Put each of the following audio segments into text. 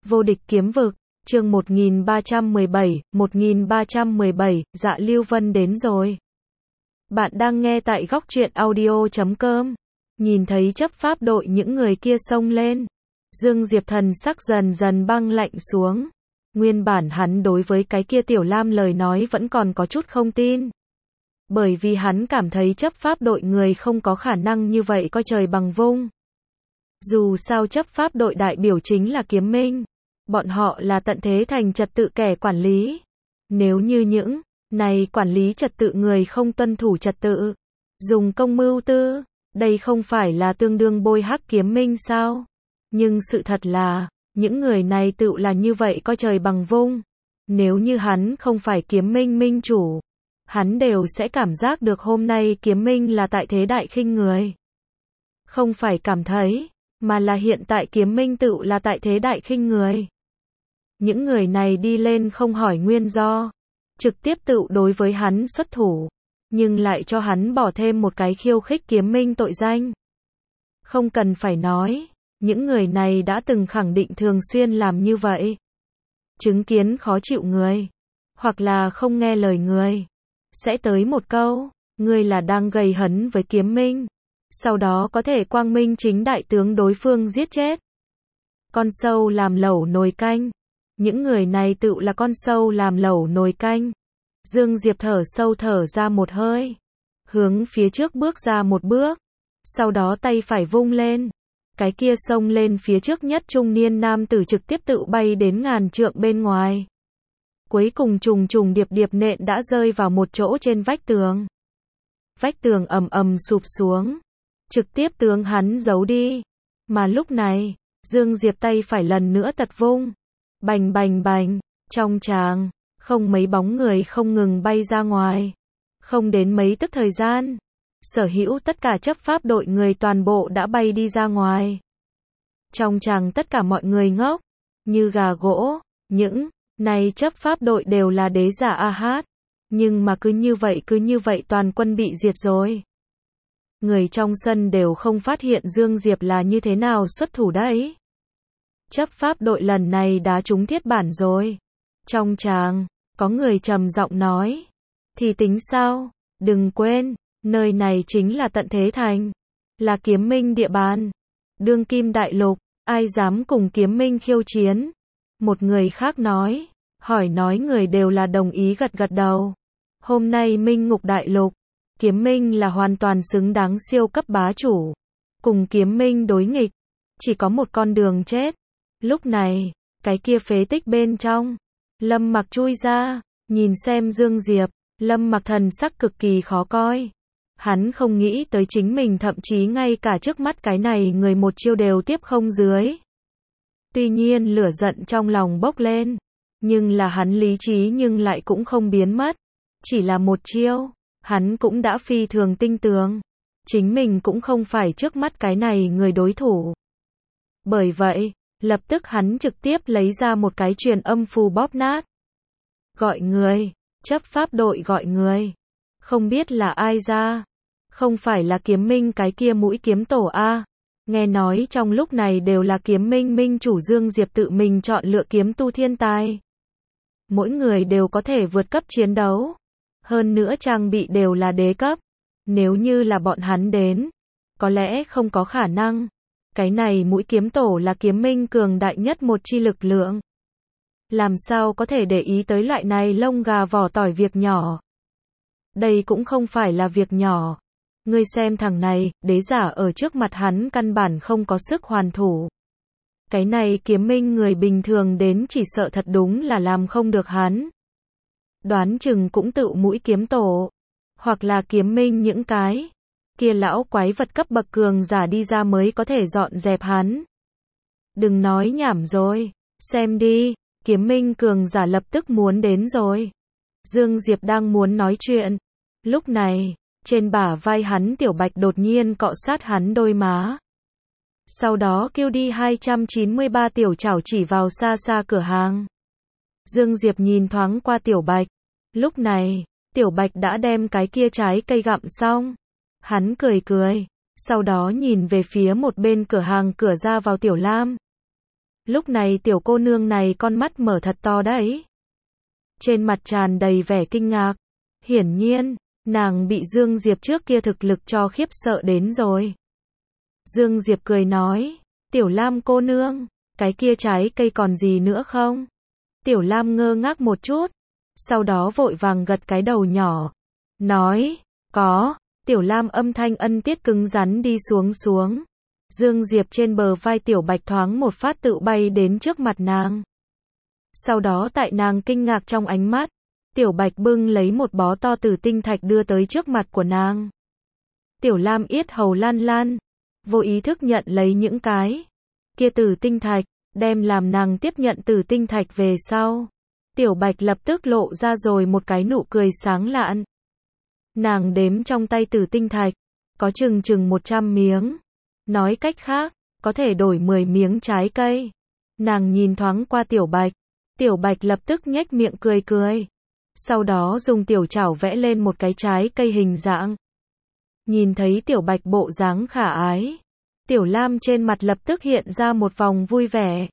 Vô địch kiếm vực, chương 1317, Dạ Lưu Vân đến rồi. Bạn đang nghe tại góc truyện audio.com. Nhìn thấy chấp pháp đội những người kia xông lên, Dương Diệp thần sắc dần dần băng lạnh xuống. Nguyên bản hắn đối với cái kia Tiểu Lam lời nói vẫn còn có chút không tin. Bởi vì hắn cảm thấy chấp pháp đội người không có khả năng như vậy coi trời bằng vung. Dù sao chấp pháp đội đại biểu chính là Kiếm Minh. Bọn họ là tận thế thành trật tự kẻ quản lý. Nếu như những này quản lý trật tự người không tuân thủ trật tự, dùng công mưu tư, đây không phải là tương đương bôi hắc Kiếm Minh sao? Nhưng sự thật là, những người này tự là như vậy coi trời bằng vung. Nếu như hắn không phải Kiếm Minh minh chủ, hắn đều sẽ cảm giác được hôm nay Kiếm Minh là tại thế đại khinh người. Không phải cảm thấy, mà là hiện tại Kiếm Minh tự là tại thế đại khinh người. Những người này đi lên không hỏi nguyên do, trực tiếp tự đối với hắn xuất thủ, nhưng lại cho hắn bỏ thêm một cái khiêu khích Kiếm Minh tội danh. Không cần phải nói, những người này đã từng khẳng định thường xuyên làm như vậy. Chứng kiến khó chịu người, hoặc là không nghe lời người, sẽ tới một câu, ngươi là đang gây hấn với Kiếm Minh. Sau đó có thể quang minh chính đại tướng đối phương giết chết. Con sâu làm lẩu nồi canh. Những người này tự là con sâu làm lẩu nồi canh. Dương Diệp thở sâu thở ra một hơi, hướng phía trước bước ra một bước, sau đó tay phải vung lên. Cái kia xông lên phía trước nhất trung niên nam tử trực tiếp tự bay đến ngàn trượng bên ngoài. Cuối cùng trùng trùng điệp điệp nện đã rơi vào một chỗ trên vách tường. Vách tường ầm ầm sụp xuống, trực tiếp tướng hắn giấu đi. Mà lúc này, Dương Diệp tay phải lần nữa tật vung. Bành bành bành, trong tràng, không mấy bóng người không ngừng bay ra ngoài. Không đến mấy tức thời gian, sở hữu tất cả chấp pháp đội người toàn bộ đã bay đi ra ngoài. Trong tràng tất cả mọi người ngốc, như gà gỗ, những này chấp pháp đội đều là đế giả A-hát. Nhưng mà cứ như vậy toàn quân bị diệt rồi. Người trong sân đều không phát hiện Dương Diệp là như thế nào xuất thủ đấy. Chấp pháp đội lần này đá trúng thiết bản rồi. Trong tràng, có người trầm giọng nói. Thì tính sao? Đừng quên, nơi này chính là tận thế thành. Là Kiếm Minh địa bàn. Đương kim đại lục, ai dám cùng Kiếm Minh khiêu chiến? Một người khác nói. Hỏi nói người đều là đồng ý gật gật đầu. Hôm nay Minh Ngục đại lục, Kiếm Minh là hoàn toàn xứng đáng siêu cấp bá chủ. Cùng Kiếm Minh đối nghịch, chỉ có một con đường chết. Lúc này, cái kia phế tích bên trong, Lâm Mặc chui ra, nhìn xem Dương Diệp, Lâm Mặc thần sắc cực kỳ khó coi. Hắn không nghĩ tới chính mình thậm chí ngay cả trước mắt cái này người một chiêu đều tiếp không dưới. Tuy nhiên lửa giận trong lòng bốc lên, nhưng là hắn lý trí nhưng lại cũng không biến mất. Chỉ là một chiêu, hắn cũng đã phi thường tinh tường. Chính mình cũng không phải trước mắt cái này người đối thủ. Bởi vậy, lập tức hắn trực tiếp lấy ra một cái truyền âm phù bóp nát. Gọi người, chấp pháp đội gọi người. Không biết là ai ra. Không phải là Kiếm Minh cái kia mũi kiếm tổ A. Nghe nói trong lúc này đều là Kiếm Minh minh chủ Dương Diệp tự mình chọn lựa kiếm tu thiên tài. Mỗi người đều có thể vượt cấp chiến đấu. Hơn nữa trang bị đều là đế cấp. Nếu như là bọn hắn đến, có lẽ không có khả năng. Cái này mũi kiếm tổ là Kiếm Minh cường đại nhất một chi lực lượng. Làm sao có thể để ý tới loại này lông gà vỏ tỏi việc nhỏ. Đây cũng không phải là việc nhỏ. Ngươi xem thằng này, đế giả ở trước mặt hắn căn bản không có sức hoàn thủ. Cái này Kiếm Minh người bình thường đến chỉ sợ thật đúng là làm không được hắn. Đoán chừng cũng tự mũi kiếm tổ. Hoặc là Kiếm Minh những cái kia lão quái vật cấp bậc cường giả đi ra mới có thể dọn dẹp hắn. Đừng nói nhảm rồi, xem đi, Kiếm Minh cường giả lập tức muốn đến rồi. Dương Diệp đang muốn nói chuyện. Lúc này, trên bả vai hắn Tiểu Bạch đột nhiên cọ sát hắn đôi má. Sau đó kêu đi 293 tiểu chảo chỉ vào xa xa cửa hàng. Dương Diệp nhìn thoáng qua Tiểu Bạch. Lúc này, Tiểu Bạch đã đem cái kia trái cây gặm xong. Hắn cười cười, sau đó nhìn về phía một bên cửa hàng cửa ra vào Tiểu Lam. Lúc này tiểu cô nương này con mắt mở thật to đấy. Trên mặt tràn đầy vẻ kinh ngạc. Hiển nhiên, nàng bị Dương Diệp trước kia thực lực cho khiếp sợ đến rồi. Dương Diệp cười nói, Tiểu Lam cô nương, cái kia trái cây còn gì nữa không? Tiểu Lam ngơ ngác một chút, sau đó vội vàng gật cái đầu nhỏ, nói, có. Tiểu Lam âm thanh ân tiết cứng rắn đi xuống. Dương Diệp trên bờ vai Tiểu Bạch thoáng một phát tự bay đến trước mặt nàng. Sau đó tại nàng kinh ngạc trong ánh mắt, Tiểu Bạch bưng lấy một bó to tử tinh thạch đưa tới trước mặt của nàng. Tiểu Lam yết hầu lan lan, vô ý thức nhận lấy những cái kia tử tinh thạch, đem làm nàng tiếp nhận tử tinh thạch về sau. Tiểu Bạch lập tức lộ ra rồi một cái nụ cười sáng lạn. Nàng đếm trong tay tử tinh thạch, có chừng 100 miếng. Nói cách khác, có thể đổi 10 miếng trái cây. Nàng nhìn thoáng qua Tiểu Bạch lập tức nhếch miệng cười. Sau đó dùng tiểu chảo vẽ lên một cái trái cây hình dạng. Nhìn thấy Tiểu Bạch bộ dáng khả ái, Tiểu Lam trên mặt lập tức hiện ra một vòng vui vẻ.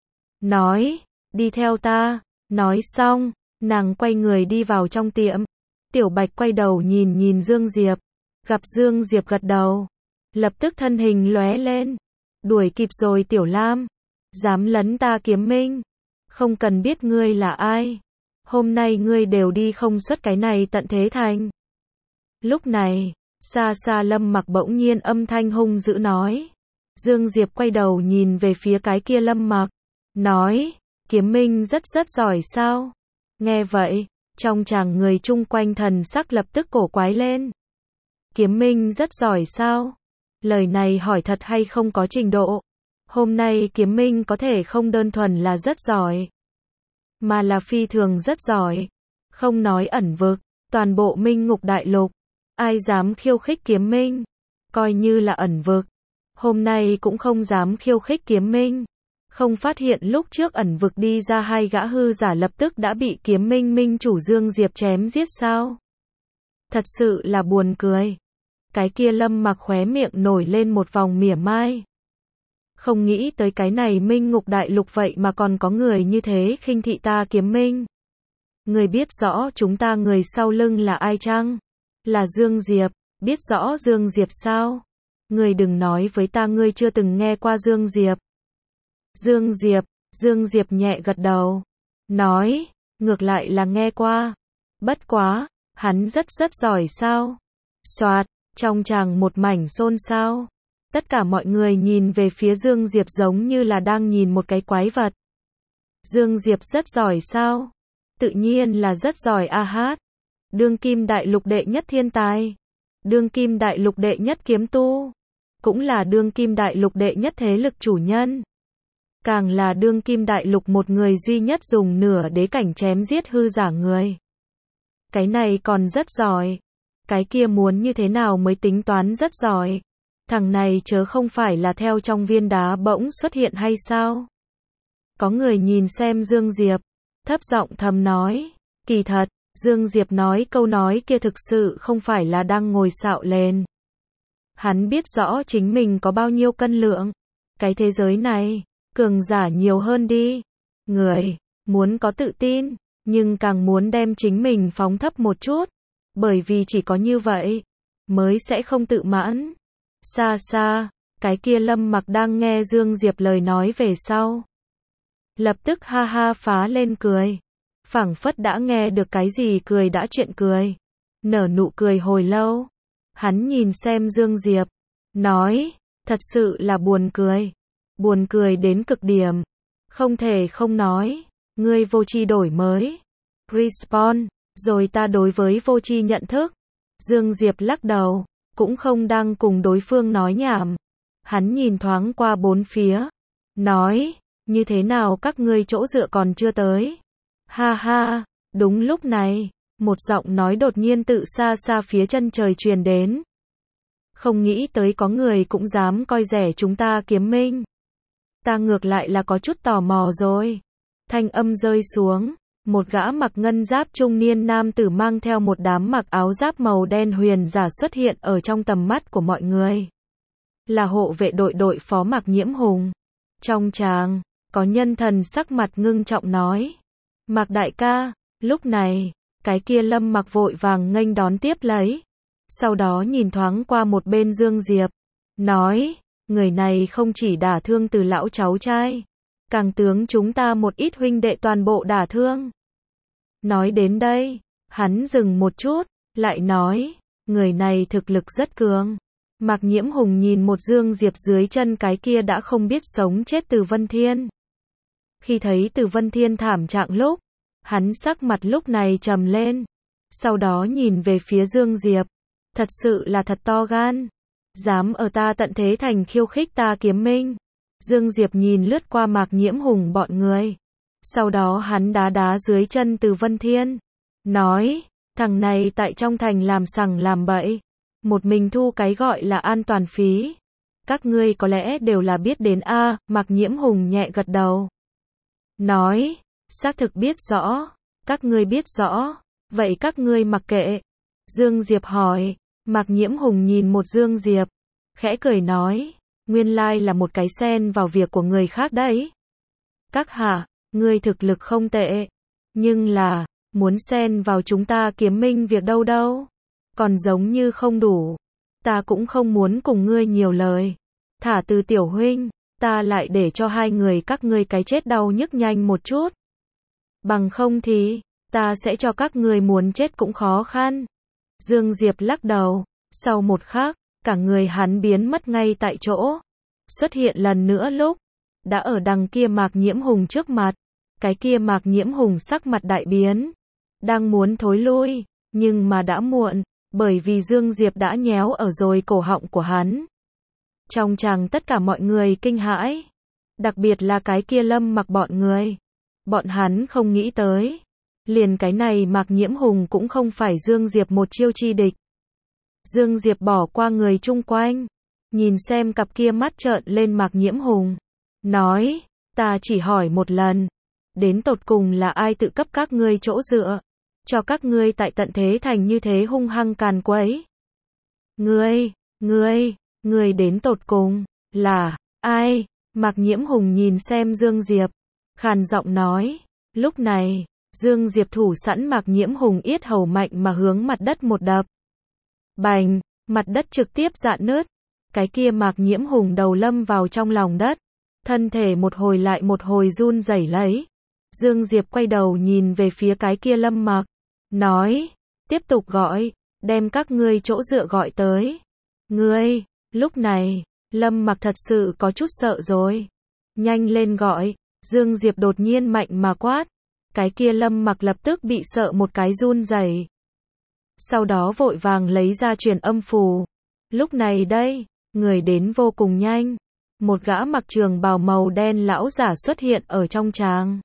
Nói, đi theo ta. Nói xong, nàng quay người đi vào trong tiệm. Tiểu Bạch quay đầu nhìn Dương Diệp. Gặp Dương Diệp gật đầu, lập tức thân hình lóe lên. Đuổi kịp rồi Tiểu Lam. Dám lấn ta Kiếm Minh. Không cần biết ngươi là ai. Hôm nay ngươi đều đi không xuất cái này Tận Thế Thành. Lúc này, xa Lâm Mặc bỗng nhiên âm thanh hung dữ nói. Dương Diệp quay đầu nhìn về phía cái kia Lâm Mặc. Nói, Kiếm Minh rất giỏi sao? Nghe vậy, trong chàng người chung quanh thần sắc lập tức cổ quái lên. Kiếm Minh rất giỏi sao? Lời này hỏi thật hay không có trình độ? Hôm nay Kiếm Minh có thể không đơn thuần là rất giỏi, mà là phi thường rất giỏi. Không nói ẩn vực, toàn bộ Minh Ngục Đại Lục, ai dám khiêu khích Kiếm Minh? Coi như là ẩn vực, hôm nay cũng không dám khiêu khích Kiếm Minh. Không phát hiện lúc trước ẩn vực đi ra hai gã hư giả lập tức đã bị Kiếm Minh minh chủ Dương Diệp chém giết sao? Thật sự là buồn cười. Cái kia Lâm Mặc khóe miệng nổi lên một vòng mỉa mai. Không nghĩ tới cái này Minh Ngục Đại Lục vậy mà còn có người như thế khinh thị ta Kiếm Minh. Người biết rõ chúng ta người sau lưng là ai chăng? Là Dương Diệp. Biết rõ Dương Diệp sao? Người đừng nói với ta ngươi chưa từng nghe qua Dương Diệp. Dương Diệp nhẹ gật đầu. Nói, ngược lại là nghe qua. Bất quá, hắn rất giỏi sao? Soạt, trong tràng một mảnh xôn xao. Tất cả mọi người nhìn về phía Dương Diệp giống như là đang nhìn một cái quái vật. Dương Diệp rất giỏi sao? Tự nhiên là rất giỏi a hát. Đương kim đại lục đệ nhất thiên tài. Đương kim đại lục đệ nhất kiếm tu. Cũng là đương kim đại lục đệ nhất thế lực chủ nhân. Càng là đương kim đại lục một người duy nhất dùng nửa đế cảnh chém giết hư giả người. Cái này còn rất giỏi. Cái kia muốn như thế nào mới tính toán rất giỏi? Thằng này chớ không phải là theo trong viên đá bỗng xuất hiện hay sao? Có người nhìn xem Dương Diệp, thấp giọng thầm nói. Kỳ thật, Dương Diệp nói câu nói kia thực sự không phải là đang ngồi xạo lên. Hắn biết rõ chính mình có bao nhiêu cân lượng. Cái thế giới này, cường giả nhiều hơn đi. Người, muốn có tự tin, nhưng càng muốn đem chính mình phóng thấp một chút. Bởi vì chỉ có như vậy, mới sẽ không tự mãn. Xa, cái kia Lâm Mặc đang nghe Dương Diệp lời nói về sau. Lập tức ha ha phá lên cười. Phảng phất đã nghe được cái gì cười đã chuyện cười. Nở nụ cười hồi lâu. Hắn nhìn xem Dương Diệp. Nói, thật sự là buồn cười. Buồn cười đến cực điểm. Không thể không nói. Ngươi vô tri đổi mới. Respawn. Rồi ta đối với vô tri nhận thức. Dương Diệp lắc đầu. Cũng không đang cùng đối phương nói nhảm. Hắn nhìn thoáng qua bốn phía. Nói, như thế nào các ngươi chỗ dựa còn chưa tới? Ha ha, đúng lúc này, một giọng nói đột nhiên tự xa phía chân trời truyền đến. Không nghĩ tới có người cũng dám coi rẻ chúng ta Kiếm Minh. Ta ngược lại là có chút tò mò rồi. Thanh âm rơi xuống, một gã mặc ngân giáp trung niên nam tử mang theo một đám mặc áo giáp màu đen huyền giả xuất hiện ở trong tầm mắt của mọi người. Là hộ vệ đội phó Mạc Nhiễm Hùng. Trong tràng, có nhân thần sắc mặt ngưng trọng nói. Mạc đại ca, lúc này, cái kia Lâm Mặc vội vàng nghênh đón tiếp lấy. Sau đó nhìn thoáng qua một bên Dương Diệp, nói, người này không chỉ đả thương Từ lão cháu trai, càng tướng chúng ta một ít huynh đệ toàn bộ đả thương. Nói đến đây, hắn dừng một chút, lại nói, người này thực lực rất cường. Mạc Nhiễm Hùng nhìn một Dương Diệp dưới chân cái kia đã không biết sống chết Từ Vân Thiên. Khi thấy Từ Vân Thiên thảm trạng lúc, hắn sắc mặt lúc này trầm lên. Sau đó nhìn về phía Dương Diệp, thật sự là thật to gan, dám ở ta Tận Thế Thành khiêu khích ta Kiếm Minh. Dương Diệp nhìn lướt qua Mạc Nhiễm Hùng bọn người. Sau đó hắn đá đá dưới chân Từ Vân Thiên, nói, thằng này tại trong thành làm sằng làm bậy, một mình thu cái gọi là an toàn phí. Các ngươi có lẽ đều là biết đến a. Mạc Nhiễm Hùng nhẹ gật đầu, nói, xác thực biết rõ, các ngươi biết rõ, vậy các ngươi mặc kệ. Dương Diệp hỏi, Mạc Nhiễm Hùng nhìn một Dương Diệp, khẽ cười nói, nguyên lai là một cái xen vào việc của người khác đấy. Các hạ, ngươi thực lực không tệ, nhưng là, muốn xen vào chúng ta Kiếm Minh việc đâu đâu, còn giống như không đủ. Ta cũng không muốn cùng ngươi nhiều lời. Thả Từ tiểu huynh, ta lại để cho hai người các ngươi cái chết đau nhức nhanh một chút. Bằng không thì, ta sẽ cho các ngươi muốn chết cũng khó khăn. Dương Diệp lắc đầu, sau một khắc, cả người hắn biến mất ngay tại chỗ. Xuất hiện lần nữa lúc, đã ở đằng kia Mạc Nhiễm Hùng trước mặt. Cái kia Mạc Nhiễm Hùng sắc mặt đại biến, đang muốn thối lui, nhưng mà đã muộn, bởi vì Dương Diệp đã nhéo ở rồi cổ họng của hắn. Trong tràng tất cả mọi người kinh hãi, đặc biệt là cái kia Lâm Mặc bọn người. Bọn hắn không nghĩ tới, liền cái này Mạc Nhiễm Hùng cũng không phải Dương Diệp một chiêu chi địch. Dương Diệp bỏ qua người chung quanh, nhìn xem cặp kia mắt trợn lên Mạc Nhiễm Hùng, nói, ta chỉ hỏi một lần, đến tột cùng là ai tự cấp các ngươi chỗ dựa, cho các ngươi tại Tận Thế Thành như thế hung hăng càn quấy. Ngươi đến tột cùng, là, ai? Mạc Nhiễm Hùng nhìn xem Dương Diệp, khàn giọng nói, lúc này, Dương Diệp thủ sẵn Mạc Nhiễm Hùng yết hầu mạnh mà hướng mặt đất một đập. Bành, mặt đất trực tiếp rạn nứt, cái kia Mạc Nhiễm Hùng đầu lâm vào trong lòng đất, thân thể một hồi lại một hồi run rẩy lấy. Dương Diệp quay đầu nhìn về phía cái kia Lâm Mặc, nói, tiếp tục gọi, đem các ngươi chỗ dựa gọi tới. Ngươi, lúc này, Lâm Mặc thật sự có chút sợ rồi. Nhanh lên gọi, Dương Diệp đột nhiên mạnh mà quát. Cái kia Lâm Mặc lập tức bị sợ một cái run rẩy. Sau đó vội vàng lấy ra truyền âm phù. Lúc này đây, người đến vô cùng nhanh. Một gã mặc trường bào màu đen lão giả xuất hiện ở trong tràng.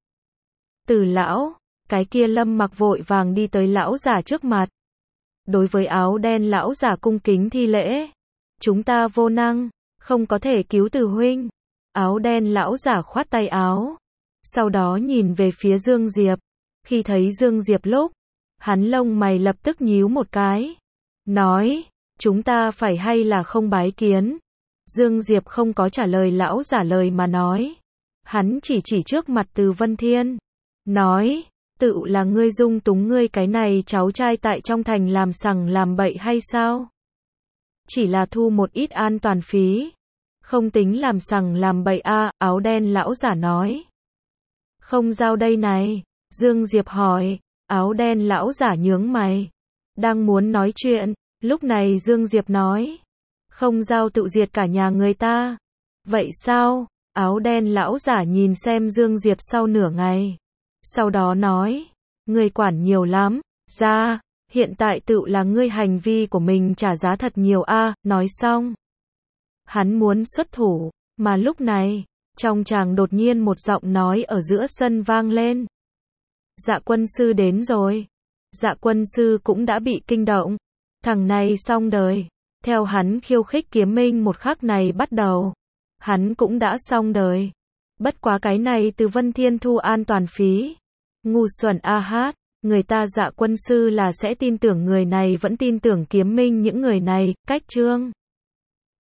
Từ lão, cái kia Lâm Mặc vội vàng đi tới lão giả trước mặt. Đối với áo đen lão giả cung kính thi lễ. Chúng ta vô năng, không có thể cứu Từ huynh. Áo đen lão giả khoát tay áo. Sau đó nhìn về phía Dương Diệp. Khi thấy Dương Diệp lúc, hắn lông mày lập tức nhíu một cái. Nói, chúng ta phải hay là không bái kiến? Dương Diệp không có trả lời lão giả lời mà nói. Hắn chỉ trước mặt Từ Vân Thiên. Nói, tự là ngươi dung túng ngươi cái này cháu trai tại trong thành làm sằng làm bậy hay sao? Chỉ là thu một ít an toàn phí. Không tính làm sằng làm bậy a. Áo đen lão giả nói. Không giao đây này. Dương Diệp hỏi. Áo đen lão giả nhướng mày. Đang muốn nói chuyện. Lúc này Dương Diệp nói. Không giao tự diệt cả nhà người ta. Vậy sao? Áo đen lão giả nhìn xem Dương Diệp sau nửa ngày. Sau đó nói. Ngươi quản nhiều lắm. Ra, hiện tại tự là ngươi hành vi của mình trả giá thật nhiều a. Nói xong. Hắn muốn xuất thủ. Mà lúc này, trong tràng đột nhiên một giọng nói ở giữa sân vang lên. Dạ quân sư đến rồi. Dạ quân sư cũng đã bị kinh động. Thằng này xong đời. Theo hắn khiêu khích Kiếm Minh một khắc này bắt đầu. Hắn cũng đã xong đời. Bất quá cái này Từ Vân Thiên thu an toàn phí. Ngu xuẩn a hát. Người ta Dạ quân sư là sẽ tin tưởng người này vẫn tin tưởng Kiếm Minh những người này. Cách chương